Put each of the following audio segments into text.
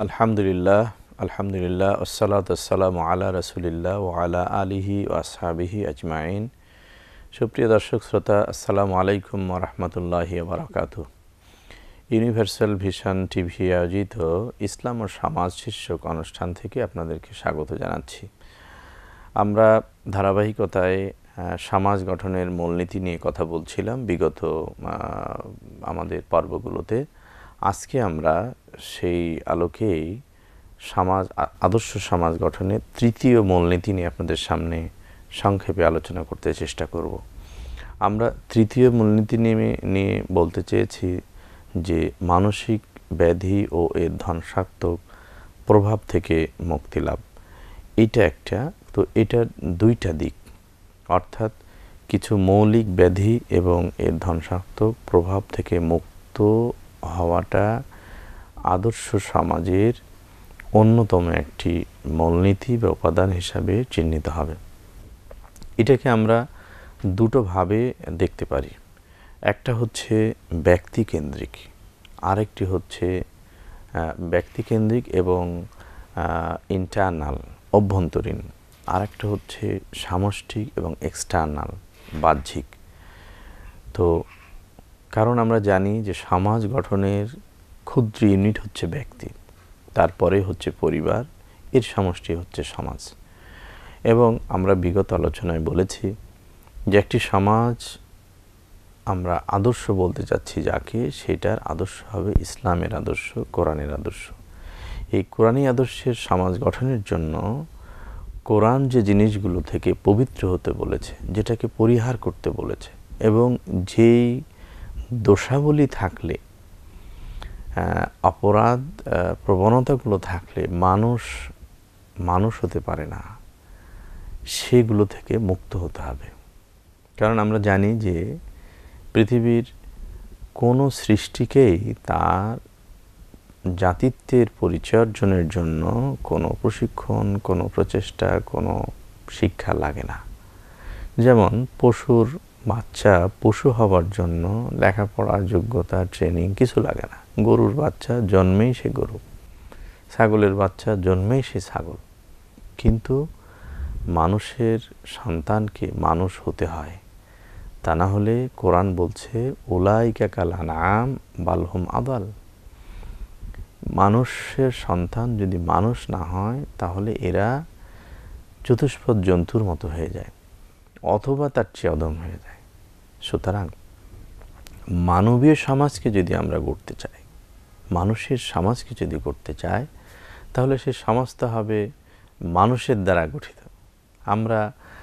আলহামদুলিল্লাহ আলহামদুলিল্লাহ আসসালাতু আসসালামু আলা রাসূলিল্লাহ ওয়া আলা আলিহি ওয়া আসহাবিহি আজমাইন। সুপ্রিয় দর্শক শ্রোতা, আসসালামু আলাইকুম ওয়া রাহমাতুল্লাহি ওয়া বারাকাতুহু। ইউনিভার্সাল ভিশন টিভি আয়োজিত ইসলাম ও সমাজ শীর্ষক অনুষ্ঠান থেকে আপনাদেরকে স্বাগত জানাচ্ছি। আমরা ধারাবাহিকতায় সমাজ গঠনের মূলনীতি নিয়ে কথা বলছিলাম বিগত আমাদের পর্বগুলোতে। আজকে আমরা সেই আলোকেই আদর্শ সমাজ গঠনের তৃতীয় মূলনীতি নিয়ে আপনাদের সামনে সংক্ষেপে আলোচনা করতে চেষ্টা করব। আমরা তৃতীয় মূলনীতি নিয়ে বলতে চেয়েছি যে মানসিক ব্যাধি ও এর ধ্বংসাত্মক প্রভাব থেকে মুক্তি লাভ। এটা একটা, তো এটার দুইটা দিক, অর্থাৎ কিছু মৌলিক ব্যাধি এবং এর ধ্বংসাত্মক প্রভাব থেকে মুক্ত হওয়াটা আদর্শ সমাজের অন্যতম একটি মূলনীতি বা উপাদান হিসাবে চিহ্নিত হবে। এটাকে আমরা দুটোভাবে দেখতে পারি। একটা হচ্ছে ব্যক্তিকেন্দ্রিক, আরেকটি হচ্ছে ব্যক্তিকেন্দ্রিক এবং ইন্টারনাল অভ্যন্তরীণ, আরেকটা হচ্ছে সামষ্টিক এবং এক্সটার্নাল বাহ্যিক। তো কারণ আমরা জানি যে সমাজ গঠনের ক্ষুদ্র ইউনিট হচ্ছে ব্যক্তি, তারপরে হচ্ছে পরিবার, এর সমষ্টি হচ্ছে সমাজ। এবং আমরা বিগত আলোচনায় বলেছি যে একটি সমাজ আমরা আদর্শ বলতে চাচ্ছি যাকে, সেটার আদর্শ হবে ইসলামের আদর্শ, কোরআনের আদর্শ। এই কোরআনী আদর্শের সমাজ গঠনের জন্য কোরআন যে জিনিসগুলো থেকে পবিত্র হতে বলেছে, যেটাকে পরিহার করতে বলেছে, এবং যেই দোষাবলী থাকলে, অপরাধ প্রবণতাগুলো থাকলে মানুষ হতে পারে না, সেগুলো থেকে মুক্ত হতে হবে। কারণ আমরা জানি যে পৃথিবীর কোনো সৃষ্টিকেই তার জাতিত্বের পরিচয় অর্জনের জন্য কোনো প্রশিক্ষণ, কোনো প্রচেষ্টা, কোনো শিক্ষা লাগে না। যেমন পশুর বাচ্চা পশু হবার জন্য লেখাপড়া, যোগ্যতা, ট্রেনিং কিছু লাগে না। গরুর বাচ্চা জন্মেই সে গরু, ছাগলের বাচ্চা জন্মেই সে ছাগল। কিন্তু মানুষের সন্তানকে মানুষ হতে হয়, তা না হলে কোরআন বলছে উলাইকা কাল আনআম বাল হুম আদাল। মানুষের সন্তান যদি মানুষ না হয় তাহলে এরা চতুষ্পদ জন্তুর মতো হয়ে যায়, অথবা তার চেয়ে অধম হয়ে যায়। সুতরাং মানবীয় সমাজকে যদি আমরা গড়তে চাই, মানুষের সমাজকে যদি করতে চাই, তাহলে সে সমাজটা হবে মানুষের দ্বারা গঠিত। আমরা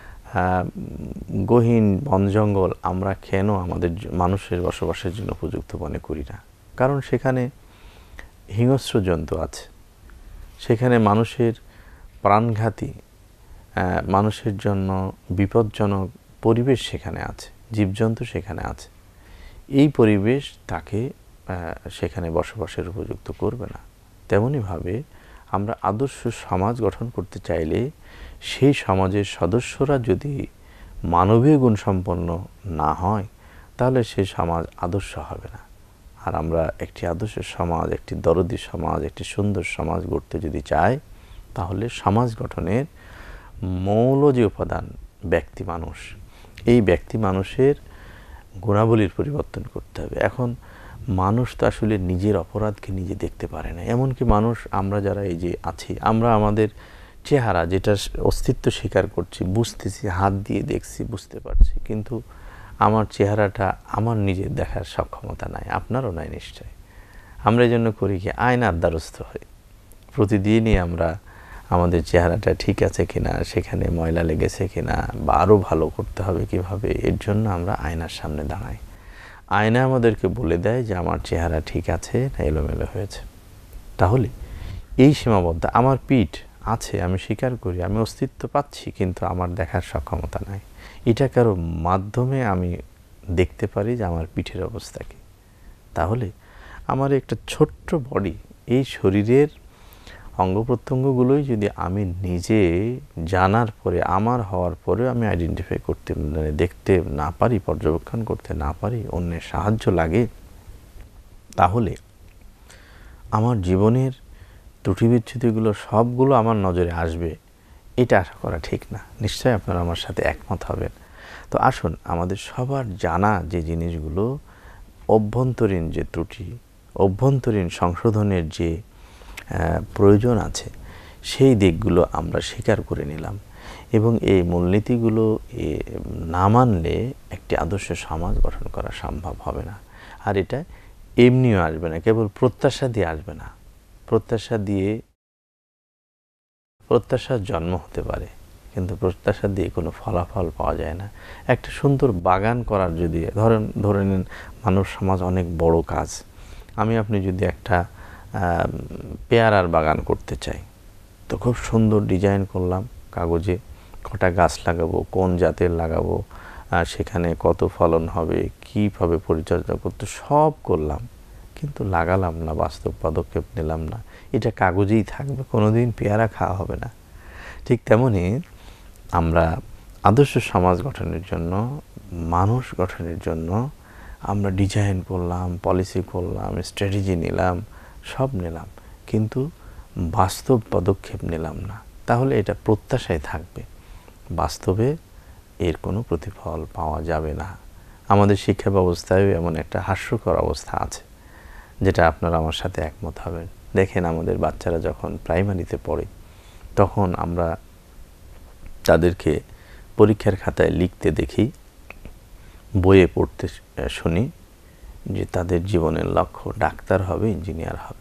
গহীন বন জঙ্গল আমরা কেন আমাদের মানুষের বসবাসের জন্য উপযুক্ত মনে করি না? কারণ সেখানে হিংস্র জন্তু আছে, সেখানে মানুষের প্রাণঘাতী, মানুষের জন্য বিপজ্জনক পরিবেশ সেখানে আছে, জীবজন্তু সেখানে আছে। এই পরিবেশ তাকে সেখানে বসবাসের উপযুক্ত করবে না। তেমনিভাবে আমরা আদর্শ সমাজ গঠন করতে চাইলে সেই সমাজের সদস্যরা যদি মানবীয় গুণসম্পন্ন না হয়, তাহলে সেই সমাজ আদর্শ হবে না। আর আমরা একটি আদর্শ সমাজ, একটি দরদি সমাজ, একটি সুন্দর সমাজ গড়তে যদি চাই, তাহলে সমাজ গঠনের মৌল যে উপাদান ব্যক্তি মানুষ, এই ব্যক্তি মানুষের গুণাবলীর পরিবর্তন করতে হবে। এখন মানুষ তো আসলে নিজের অপরাধকে নিজে দেখতে পারে না। এমনকি মানুষ, আমরা যারা এই যে আছি, আমরা আমাদের চেহারা, যেটা অস্তিত্ব স্বীকার করছি, বুঝতেছি, হাত দিয়ে দেখছি, বুঝতে পারছি, কিন্তু আমার চেহারাটা আমার নিজের দেখার সক্ষমতা নাই, আপনারও নাই নিশ্চয়। আমরা এই জন্য করি কি, আয়নার দ্বারস্থ হই। প্রতিদিনই আমরা আমাদের চেহারাটা ঠিক আছে কিনা, সেখানে ময়লা লেগেছে কিনা, বা আরও ভালো করতে হবে কিভাবে, এর জন্য আমরা আয়নার সামনে দাঁড়াই। আয়না আমাদেরকে বলে দেয় যে আমার চেহারা ঠিক আছে না এলোমেলো হয়েছে। তাহলে এই সীমাবদ্ধ, আমার পিঠ আছে, আমি স্বীকার করি, আমি অস্তিত্ব পাচ্ছি, কিন্তু আমার দেখার সক্ষমতা নাই। এটা কারো মাধ্যমে আমি দেখতে পারি যে আমার পিঠের অবস্থা কী। তাহলে আমার একটা ছোট্ট বডি, এই শরীরের অঙ্গ প্রত্যঙ্গগুলোই যদি আমি নিজে জানার পরে, আমার হওয়ার পরেও আমি আইডেন্টিফাই করতে, দেখতে না পারি, পর্যবেক্ষণ করতে না পারি, অন্যের সাহায্য লাগে, তাহলে আমার জীবনের ত্রুটি বিচ্যুতিগুলো সবগুলো আমার নজরে আসবে এটা আশা করা ঠিক না। নিশ্চয়ই আপনারা আমার সাথে একমত হবেন। তো আসুন আমাদের সবার জানা যে জিনিসগুলো, অভ্যন্তরীণ যে ত্রুটি, অভ্যন্তরীণ সংশোধনের যে প্রয়োজন আছে, সেই দিকগুলো আমরা স্বীকার করে নিলাম এবং এই মূলনীতিগুলো না মানলে একটি আদর্শ সমাজ গঠন করা সম্ভব হবে না। আর এটা এমনিও আসবে না, কেবল প্রত্যাশা দিয়ে আসবে না। প্রত্যাশার জন্ম হতে পারে, কিন্তু প্রত্যাশা দিয়ে কোনো ফলাফল পাওয়া যায় না। একটা সুন্দর বাগান করার যদি ধরে নিন, মানব সমাজ অনেক বড় কাজ। আপনি যদি একটা পেয়ারার বাগান করতে চাই, তো খুব সুন্দর ডিজাইন করলাম কাগজে, কটা গাছ লাগাবো, কোন জাতের লাগাবো, সেখানে কত ফলন হবে, কীভাবে পরিচর্যা করতে, সব করলাম, কিন্তু লাগালাম না, বাস্তব পদক্ষেপ নিলাম না। এটা কাগজেই থাকবে, কোনোদিন পেয়ারা খাওয়া হবে না। ঠিক তেমনি আমরা আদর্শ সমাজ গঠনের জন্য, মানুষ গঠনের জন্য আমরা ডিজাইন করলাম, পলিসি করলাম, স্ট্র্যাটেজি নিলাম, সব নিলাম, কিন্তু বাস্তব পদক্ষেপ নিলাম না। তাহলে এটা প্রত্যাশায় থাকবে, বাস্তবে এর কোনো প্রতিফল পাওয়া যাবে না। আমাদের শিক্ষা ব্যবস্থায় এমন একটা হাস্যকর অবস্থা আছে, যেটা আপনারা আমার সাথে একমত হবেন। দেখেন, আমাদের বাচ্চারা যখন প্রাইমারিতে পড়ে, তখন আমরা তাদেরকে পরীক্ষার খাতায় লিখতে দেখি, বইয়ে পড়তে শুনি যে তাদের জীবনের লক্ষ্য ডাক্তার হবে, ইঞ্জিনিয়ার হবে।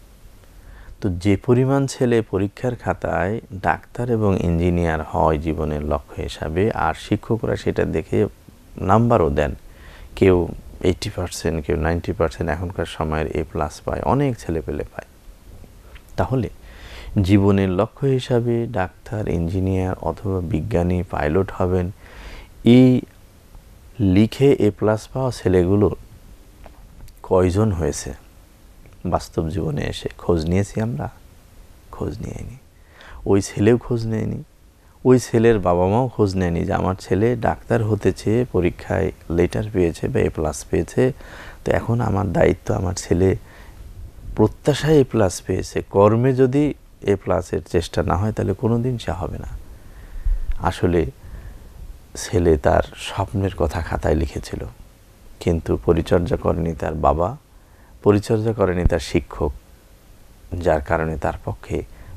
তো যে পরিমাণ ছেলে পরীক্ষার খাতায় ডাক্তার এবং ইঞ্জিনিয়ার হয় জীবনের লক্ষ্য হিসাবে, আর শিক্ষকরা সেটা দেখে নাম্বারও দেন, কেউ 80%, কেউ 90%, এখনকার সময়ের A+ পায়, অনেক ছেলেপেলে পায়। তাহলে জীবনের লক্ষ্য হিসাবে ডাক্তার, ইঞ্জিনিয়ার অথবা বিজ্ঞানী, পাইলট হবেন, এই লিখে A+ পাওয়া ছেলেগুলোর কয়জন হয়েছে বাস্তব জীবনে এসে? খোঁজ নিয়েছি আমরা? খোঁজ নিয়েনি। ওই ছেলেও খোঁজ নেয়নি, ওই ছেলের বাবা মাও খোঁজ নেয়নি যে আমার ছেলে ডাক্তার হতে চেয়ে পরীক্ষায় লেটার পেয়েছে বা A+ পেয়েছে, তো এখন আমার দায়িত্ব, আমার ছেলে প্রত্যাশায় A+ পেয়েছে, কর্মে যদি A+-এর চেষ্টা না হয় তাহলে কোনো দিন সে হবে না। আসলে ছেলে তার স্বপ্নের কথা খাতায় লিখেছিল, কিন্তু পরিচর্যা করেনি তার বাবা, পরিচর্যা করেনি তার শিক্ষক, যার কারণে তার পক্ষে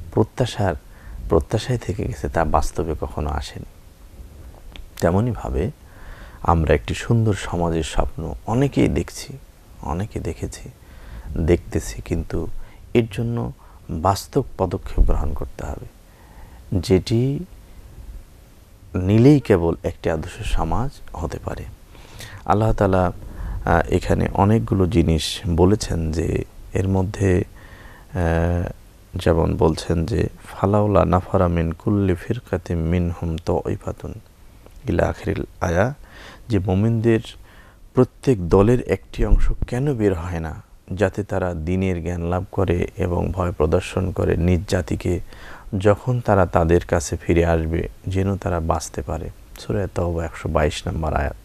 প্রত্যাশায় থেকে গেছে, তা বাস্তবে কখনো আসেনি। তেমনইভাবে আমরা একটি সুন্দর সমাজের স্বপ্ন অনেকেই দেখেছি, দেখতেছি, কিন্তু এর জন্য বাস্তব পদক্ষেপ গ্রহণ করতে হবে, যেটি নিলেই কেবল একটি আদর্শ সমাজ হতে পারে। আল্লাহ তাআলা এখানে অনেকগুলো জিনিস বলেছেন, যে এর মধ্যে যেমন বলছেন যে ফালাউলা নাফারা মিন কুল্লি ফিরকাতিম মিনহুম তাইফাতুন ইলা আখিরিল আয়া, যে মুমিনদের প্রত্যেক দলের একটি অংশ কেন বের হয় না, যাতে তারা দ্বীনের জ্ঞান লাভ করে এবং ভয় প্রদর্শন করে নিজ জাতিকে, যখন তারা তাদের কাছে ফিরে আসবে, যেন তারা বাঁচতে পারে। সূরা তাওবা 122 নম্বর আয়াত।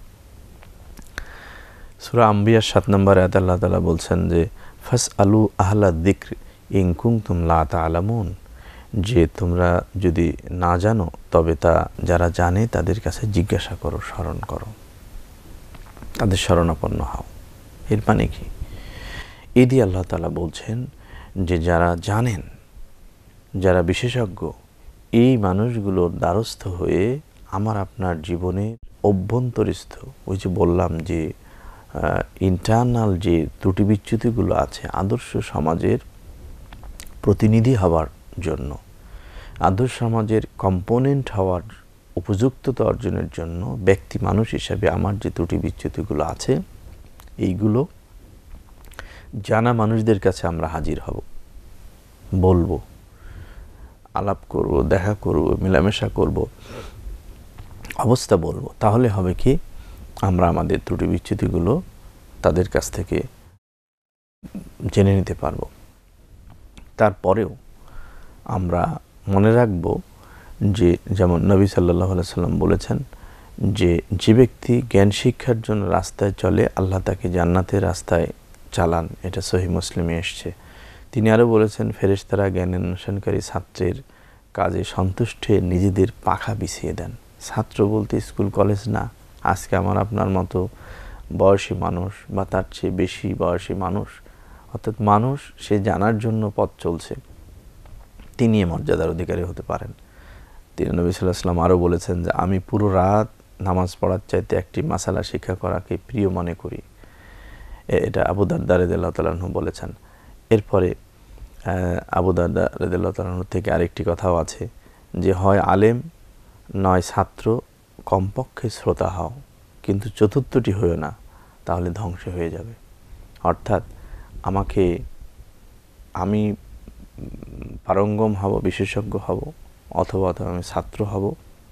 সূরা আম্বিয়া 7 নম্বর আয়াতে আল্লাহ তাআলা বলছেন যে ফাসআলু আহলা যিকর ইন কুনতুম লা তা'লামুন, যে তোমরা যদি না জানো তবে তা যারা জানে তাদের কাছে জিজ্ঞাসা করো, স্মরণ করো, তাদের শরণাপন্ন হও। এর মানে কি? এদি আল্লাহ তাআলা বলছেন যে যারা জানেন, যারা বিশেষজ্ঞ, এই মানুষগুলোর দ্বারস্থ হয়ে আমার আপনার জীবনে অভ্যন্তরস্থ, ওই যে বললাম যে ইন্টারনাল যে ত্রুটি বিচ্যুতিগুলো আছে, আদর্শ সমাজের প্রতিনিধি হওয়ার জন্য, আদর্শ সমাজের কম্পোনেন্ট হওয়ার উপযুক্ততা অর্জনের জন্য ব্যক্তি মানুষ হিসাবে আমার যে ত্রুটি বিচ্যুতিগুলো আছে, এইগুলো জানা মানুষদের কাছে আমরা হাজির হব, বলবো, আলাপ করব, দেখা করব, মেলামেশা করব, অবস্থা বলবো। তাহলে হবে কি, আমরা আমাদের ত্রুটি বিচ্যুতিগুলো তাদের কাছ থেকে জেনে নিতে পারবো। তারপরেও আমরা মনে রাখব যে যেমন নবী সাল্লাল্লাহু আলাইহি সাল্লাম বলেছেন যে যে ব্যক্তি জ্ঞান শিক্ষার জন্য রাস্তায় চলে, আল্লাহ তাকে জান্নাতের রাস্তায় চালান। এটা সহিহ মুসলিমে এসছে। তিনি আরও বলেছেন, ফেরেশতারা জ্ঞান অন্বেষণকারী ছাত্রের কাজে সন্তুষ্ট হয়ে নিজেদের পাখা বিছিয়ে দেন। ছাত্র বলতে স্কুল কলেজ না, আজকে আমার আপনার মতো বয়সী মানুষ বা তার চেয়ে বেশি বয়সী মানুষ, অর্থাৎ মানুষ সে জানার জন্য পথ চলছে, তিনি এ মর্যাদার অধিকারী হতে পারেন। তিনি নবী সাল্লাল্লাহু আলাইহি ওয়াসাল্লাম আরও বলেছেন যে আমি পুরো রাত নামাজ পড়ার চাইতে একটি মাসালা শিক্ষা করাকে প্রিয় মনে করি। এটা আবু দারদা রাদিয়াল্লাহু তাআলা আনহু বলেছেন। এরপরে আবু দারদা রাদিয়াল্লাহু তাআলা আনহু থেকে আরেকটি কথাও আছে যে হয় আলেম নয় ছাত্র, কমপক্ষে শ্রোতা হও, কিন্তু চতুর্থটি হয়েও না, তাহলে ধ্বংস হয়ে যাবে। অর্থাৎ আমি পারঙ্গম হব, বিশেষজ্ঞ হব, অথবা আমি ছাত্র হব,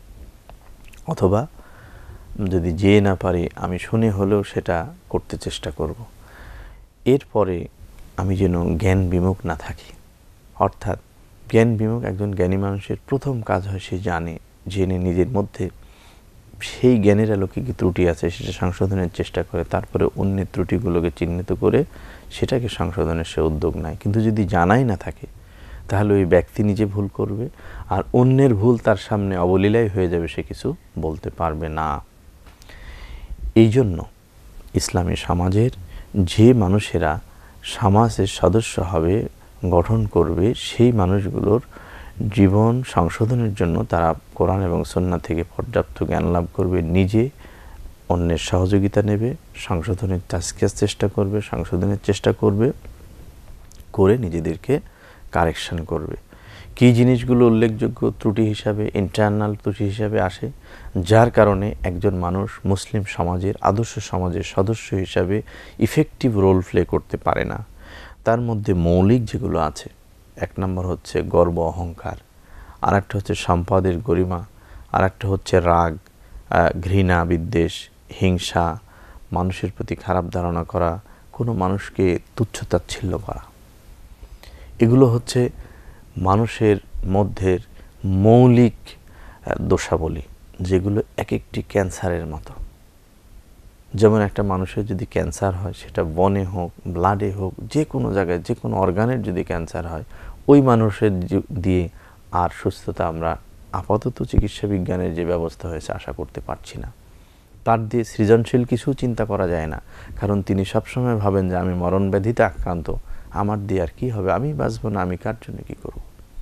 অথবা যদি যেয়ে না পারি আমি শুনে হলেও সেটা করতে চেষ্টা করব। এরপরে আমি যেন জ্ঞান বিমুখ না থাকি। অর্থাৎ জ্ঞান বিমুখ একজন জ্ঞানী মানুষের প্রথম কাজ হয় সে জেনে নিজের মধ্যে সেই জ্ঞানের আলোকে কি ত্রুটি আছে সেটা সংশোধনের চেষ্টা করে, তারপরে অন্যের ত্রুটিগুলোকে চিহ্নিত করে সেটাকে সংশোধনের সে উদ্যোগ নেয়। কিন্তু যদি জানাই না থাকে তাহলে ওই ব্যক্তি নিজে ভুল করবে, আর অন্যের ভুল তার সামনে অবলীলাই হয়ে যাবে, সে কিছু বলতে পারবে না। এই জন্য ইসলামী সমাজের যে মানুষেরা সমাজের সদস্য হবে, গঠন করবে, সেই মানুষগুলোর জীবন সংশোধনের জন্য তারা কোরআন এবং সুন্নাহ থেকে পর্যাপ্ত জ্ঞান লাভ করবে, নিজে অন্যের সহযোগিতা নেবে, সংশোধনের চেষ্টা করবে, করে নিজেদেরকে কারেকশন করবে। কী জিনিসগুলো উল্লেখযোগ্য ত্রুটি হিসাবে, ইন্টারনাল ত্রুটি হিসাবে আসে, যার কারণে একজন মানুষ মুসলিম সমাজের আদর্শ সমাজের সদস্য হিসাবে ইফেক্টিভ রোল প্লে করতে পারে না। তার মধ্যে মৌলিক যেগুলো আছে, এক নম্বর হচ্ছে গর্ব অহংকার, আর একটা হচ্ছে সম্পদের গরিমা, আর একটা হচ্ছে রাগ, ঘৃণা, বিদ্বেষ, হিংসা, মানুষের প্রতি খারাপ ধারণা করা, কোনো মানুষকে তুচ্ছ-তাচ্ছিল্য করা। এগুলো হচ্ছে মানুষের মধ্যের মৌলিক দোষাবলী, যেগুলো এক একটি ক্যান্সারের মতো। যেমন একটা মানুষের যদি ক্যান্সার হয়, সেটা বনে হোক, ব্লাডে হোক, যে কোনো জায়গায় যে কোনো অর্গানের যদি ক্যান্সার হয়, ওই মানুষের দিয়ে আর সুস্থতা আমরা আপাতত চিকিৎসা বিজ্ঞানের যে ব্যবস্থা হয়েছে আশা করতে পারছি না। তার দিয়ে সৃজনশীল কিছু চিন্তা করা যায় না, কারণ তিনি সবসময় ভাবেন যে আমি মরণ ব্যাধিতে আক্রান্ত, আমার দিয়ে আর কী হবে, আমি বাঁচব না, আমি কার জন্য কী করব।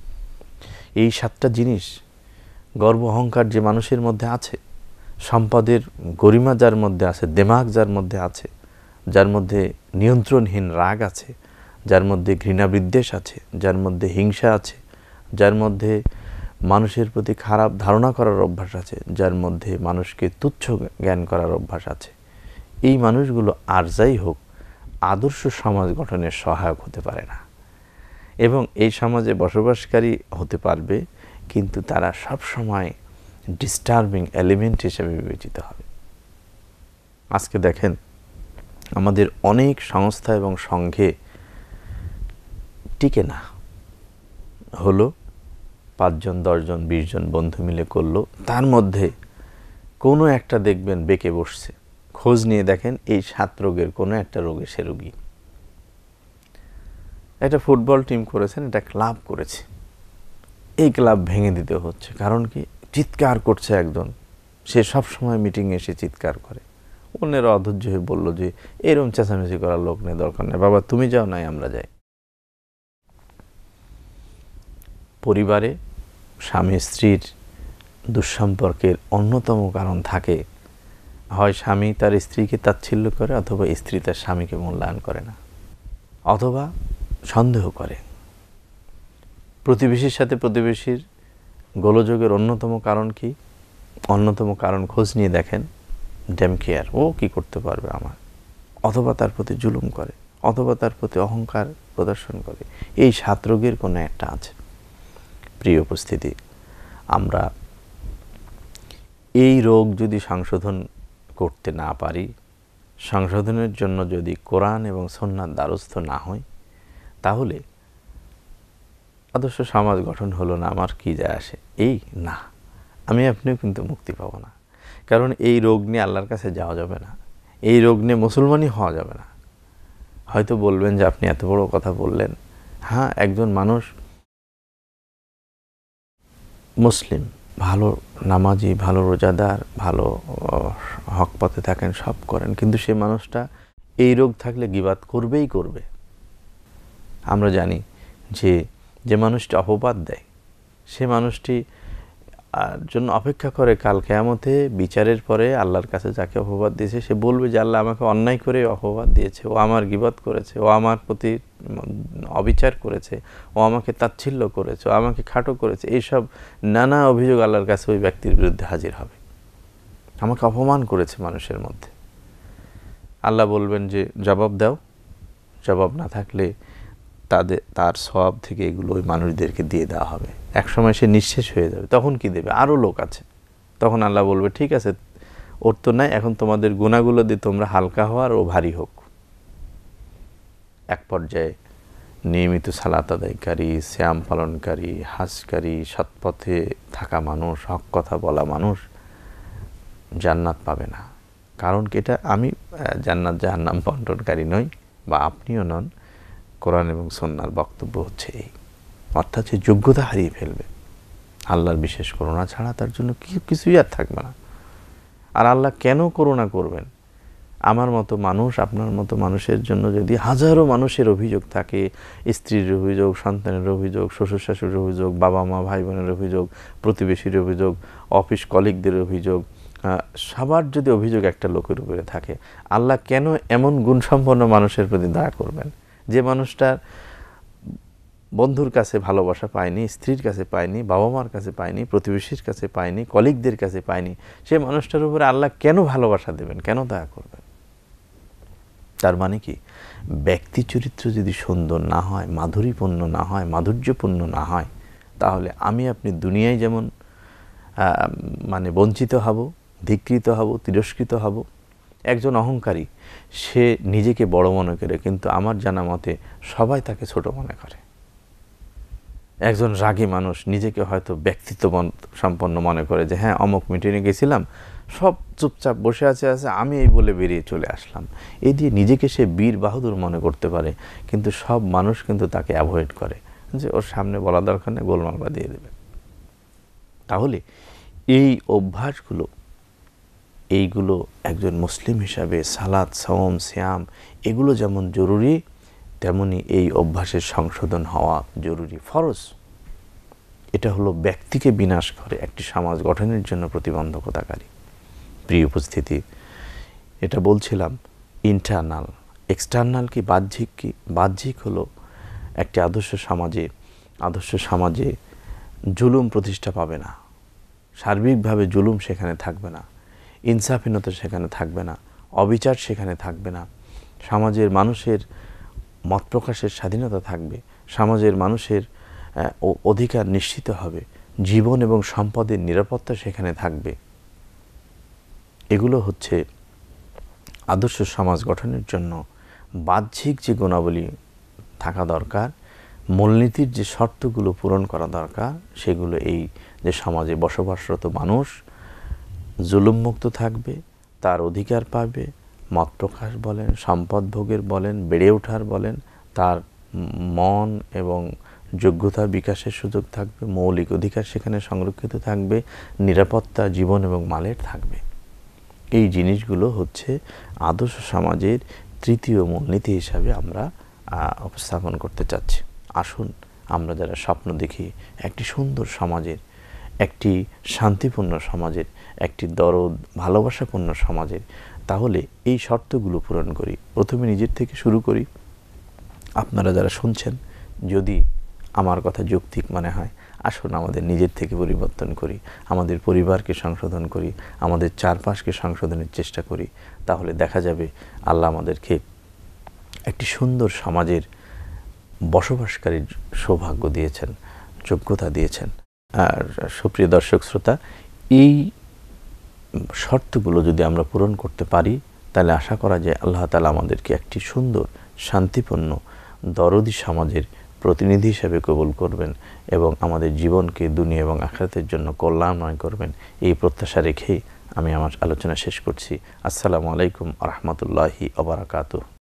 এই 7টা জিনিস, গর্ব অহংকার যে মানুষের মধ্যে আছে, সম্পদের গরিমা যার মধ্যে আছে, দেমাগ যার মধ্যে আছে, যার মধ্যে নিয়ন্ত্রণহীন রাগ আছে, যার মধ্যে ঘৃণা বিদ্বেষ আছে, যার মধ্যে হিংসা আছে, যার মধ্যে মানুষের প্রতি খারাপ ধারণা করার অভ্যাস আছে, যার মধ্যে মানুষকে তুচ্ছ জ্ঞান করার অভ্যাস আছে, এই মানুষগুলো আর যাই হোক আদর্শ সমাজ গঠনের সহায়ক হতে পারে না, এবং এই সমাজে বসবাসকারী হতে পারবে, কিন্তু তারা সব সময় ডিস্টার্বিং এলিমেন্ট হিসেবে বিবেচিত হবে। আজকে দেখেন আমাদের অনেক সংস্থা এবং সংঘে টিকে না, হলো 5 জন 10 জন 20 জন বন্ধু মিলে করলো, তার মধ্যে কোনো একটা দেখবেন বেঁকে বসছে, খোঁজ নিয়ে দেখেন এই 7 রোগের কোনো একটা রোগে সে রোগী। একটা ফুটবল টিম করেছেন, একটা ক্লাব করেছে, এই ক্লাব ভেঙে দিতে হচ্ছে, কারণ কি চিৎকার করছে একজন, সে সব সময় মিটিংয়ে এসে চিৎকার করে। অন্যেরা অধৈর্য হয়ে বলল যে এরকম চেঁচামেচি করার লোক নেই, দরকার নেই, বাবা তুমি যাও, নাই আমরা যাই। পরিবারে স্বামী স্ত্রীর দুঃসম্পর্কের অন্যতম কারণ থাকে, হয় স্বামী তার স্ত্রীকে তাচ্ছিল্য করে, অথবা স্ত্রী তার স্বামীকে মূল্যায়ন করে না, অথবা সন্দেহ করে। প্রতিবেশীর সাথে প্রতিবেশীর গোলযোগের অন্যতম কারণ কি? অন্যতম কারণ খোঁজ নিয়ে দেখেন ড্যাম কেয়ার, ও কি করতে পারবে আমার, অথবা তার প্রতি জুলুম করে, অথবা তার প্রতি অহংকার প্রদর্শন করে। এই 7 রোগের কোনো একটা আছে। প্রিয় উপস্থিতি, আমরা এই রোগ যদি সংশোধন করতে না পারি, সংশোধনের জন্য যদি কোরআন এবং সুন্নাহর দ্বারস্থ না হই, তাহলে আদর্শ সমাজ গঠন হলো না, আমার কি যায় আসে, এই না, আমি আপনিও কিন্তু মুক্তি পাব না। কারণ এই রোগ নিয়ে আল্লাহর কাছে যাওয়া যাবে না, এই রোগ নিয়ে মুসলমানই হওয়া যাবে না। হয়তো বলবেন যে আপনি এত বড় কথা বললেন, হ্যাঁ, একজন মানুষ মুসলিম, ভালো নামাজি, ভালো রোজাদার, ভালো হক পথে থাকেন, সব করেন, কিন্তু সে মানুষটা এই রোগ থাকলে গীবাত করবেই করবে। আমরা জানি যে যে মানুষটি অপবাদ দেয় সে মানুষটি জন্য অপেক্ষা করে কাল কিয়ামতে বিচারের পরে আল্লাহর কাছে যাকে অপবাদ দিয়েছে সে বলবে যে আল্লাহ আমাকে অন্যায় করে অপবাদ দিয়েছে, ও আমার গীবত করেছে, ও আমার প্রতি অবিচার করেছে, ও আমাকে তাচ্ছিল্য করেছে, ও আমাকে খাটো করেছে। এইসব নানা অভিযোগ আল্লাহর কাছে ওই ব্যক্তির বিরুদ্ধে হাজির হবে। আমাকে অপমান করেছে মানুষের মধ্যে। আল্লাহ বলবেন যে জবাব দাও, জবাব না থাকলে তার সওয়াব থেকে এগুলো ওই মানুষদেরকে দিয়ে দেওয়া হবে। একসময় সে নিঃশেষ হয়ে যাবে, তখন কি দেবে? আরও লোক আছে। তখন আল্লাহ বলবে ঠিক আছে, ওর তো নাই, এখন তোমাদের গুনাহগুলো দিয়ে তোমরা হালকা হও আর ও ভারী হোক। এক পর্যায়ে নিয়মিত সালাত আদায়কারী, সিয়াম পালনকারী, হাজকারী, সৎপথে থাকা মানুষ, হক কথা বলা মানুষ জান্নাত পাবে না। কারণ কি? এটা আমি জান্নাত জাহান্নাম বন্টনকারী নই, বা আপনিও নন। কোরআন এবং সুন্নাহর বক্তব্য হচ্ছে এই, অর্থাৎ সে যোগ্যতা হারিয়ে ফেলবে। আল্লাহর বিশেষ করুণা ছাড়া তার জন্য কিছুই আর থাকবে না। আর আল্লাহ কেন করুণা করবেন? আমার মতো মানুষ, আপনার মতো মানুষের জন্য যদি হাজারো মানুষের অভিযোগ থাকে, স্ত্রীর অভিযোগ, সন্তানের অভিযোগ, শ্বশুর শাশুড়ির অভিযোগ, বাবা মা ভাই বোনের অভিযোগ, প্রতিবেশীর অভিযোগ, অফিস কলিগদের অভিযোগ, সবার যদি অভিযোগ একটা লোকের উপরে থাকে, আল্লাহ কেন এমন গুণসম্পন্ন মানুষের প্রতি দয়া করবেন? যে মানুষটার বন্ধুর কাছে ভালোবাসা পায়নি, স্ত্রীর কাছে পায়নি, বাবা মার কাছে পায়নি, প্রতিবেশীর কাছে পায়নি, কলিগদের কাছে পায়নি, সে মানুষটার উপরে আল্লাহ কেন ভালোবাসা দেবেন, কেন দয়া করবেন? তার মানে কি? ব্যক্তি চরিত্র যদি সুন্দর না হয়, মাধুরীপূর্ণ না হয়, মাধুর্যপূর্ণ না হয়, তাহলে আমি আপনি দুনিয়ায় যেমন মানে বঞ্চিত হব, ধিক্কৃত হব, তিরস্কৃত হব। একজন অহংকারী, সে নিজেকে বড় মনে করে, কিন্তু আমার জানা মতে সবাই তাকে ছোট মনে করে। একজন রাগী মানুষ নিজেকে হয়তো ব্যক্তিত্ব সম্পন্ন মনে করে যে হ্যাঁ, অমুক মিটিংয়ে গেছিলাম, সব চুপচাপ বসে আছে, আমি এই বলে বেরিয়ে চলে আসলাম। এই দিয়ে নিজেকে সে বীর বাহাদুর মনে করতে পারে, কিন্তু সব মানুষ কিন্তু তাকে অ্যাভয়েড করে, যে ওর সামনে বলা দরকার নেই, গোলমাল বাঁধিয়ে দেবে। তাহলে এই অভ্যাসগুলো, এইগুলো একজন মুসলিম হিসাবে সালাত, সাওম, সিয়াম এগুলো যেমন জরুরি, তেমনি এই অভ্যাসের সংশোধন হওয়া জরুরি, ফরজ। এটা হলো ব্যক্তিকে বিনাশ করে, একটি সমাজ গঠনের জন্য প্রতিবন্ধকতাকারী। প্রিয় উপস্থিতি, এটা বলছিলাম ইন্টারনাল। এক্সটার্নাল কি? বাহ্যিক কি? বাহ্যিক হলো একটি আদর্শ সমাজে জুলুম প্রতিষ্ঠা পাবে না, সার্বিকভাবে জুলুম সেখানে থাকবে না, ইনসাফহীনতা সেখানে থাকবে না, অবিচার সেখানে থাকবে না, সমাজের মানুষের মত প্রকাশের স্বাধীনতা থাকবে, সমাজের মানুষের অধিকার নিশ্চিত হবে, জীবন এবং সম্পদের নিরাপত্তা সেখানে থাকবে। এগুলো হচ্ছে আদর্শ সমাজ গঠনের জন্য বাহ্যিক যে গুণাবলী থাকা দরকার, মূলনীতির যে শর্তগুলো পূরণ করা দরকার, সেগুলো এই যে সমাজে বসবাসরত মানুষ জুলুমমুক্ত থাকবে, তার অধিকার পাবে, মত প্রকাশ বলেন, সম্পদ ভোগের বলেন, বেড়ে ওঠার বলেন, তার মন এবং যোগ্যতা বিকাশের সুযোগ থাকবে, মৌলিক অধিকার সেখানে সংরক্ষিত থাকবে, নিরাপত্তা জীবন এবং মালের থাকবে। এই জিনিসগুলো হচ্ছে আদর্শ সমাজের তৃতীয় মূলনীতি হিসাবে আমরা উপস্থাপন করতে চাচ্ছি। আসুন আমরা যারা স্বপ্ন দেখি একটি সুন্দর সমাজের, একটি শান্তিপূর্ণ সমাজের, একটি দরদ ভালোবাসাপূর্ণ সমাজের, তাহলে এই শর্তগুলো পূরণ করি। প্রথমে নিজের থেকে শুরু করি। আপনারা যারা শুনছেন, যদি আমার কথা যৌক্তিক মনে হয়, আসুন আমাদের নিজের থেকে পরিবর্তন করি, আমাদের পরিবারকে সংশোধন করি, আমাদের চারপাশকে সংশোধনের চেষ্টা করি। তাহলে দেখা যাবে আল্লাহ আমাদেরকে একটি সুন্দর সমাজের বসবাসকারীর সৌভাগ্য দিয়েছেন, যোগ্যতা দিয়েছেন। আর সুপ্রিয় দর্শক শ্রোতা, এই শর্তগুলো যদি আমরা পূরণ করতে পারি, তাহলে আশা করা যায় আল্লাহ তাআলা আমাদেরকে একটি সুন্দর শান্তিপূর্ণ দরদি সমাজের প্রতিনিধি হিসেবে কবুল করবেন এবং আমাদের জীবনকে দুনিয়া এবং আখিরাতের জন্য কল্যাণময় করবেন। এই প্রত্যাশা রেখেই আমি আমার আলোচনা শেষ করছি। আসসালামু আলাইকুম ওয়া রাহমাতুল্লাহি ওয়া বারাকাতুহু।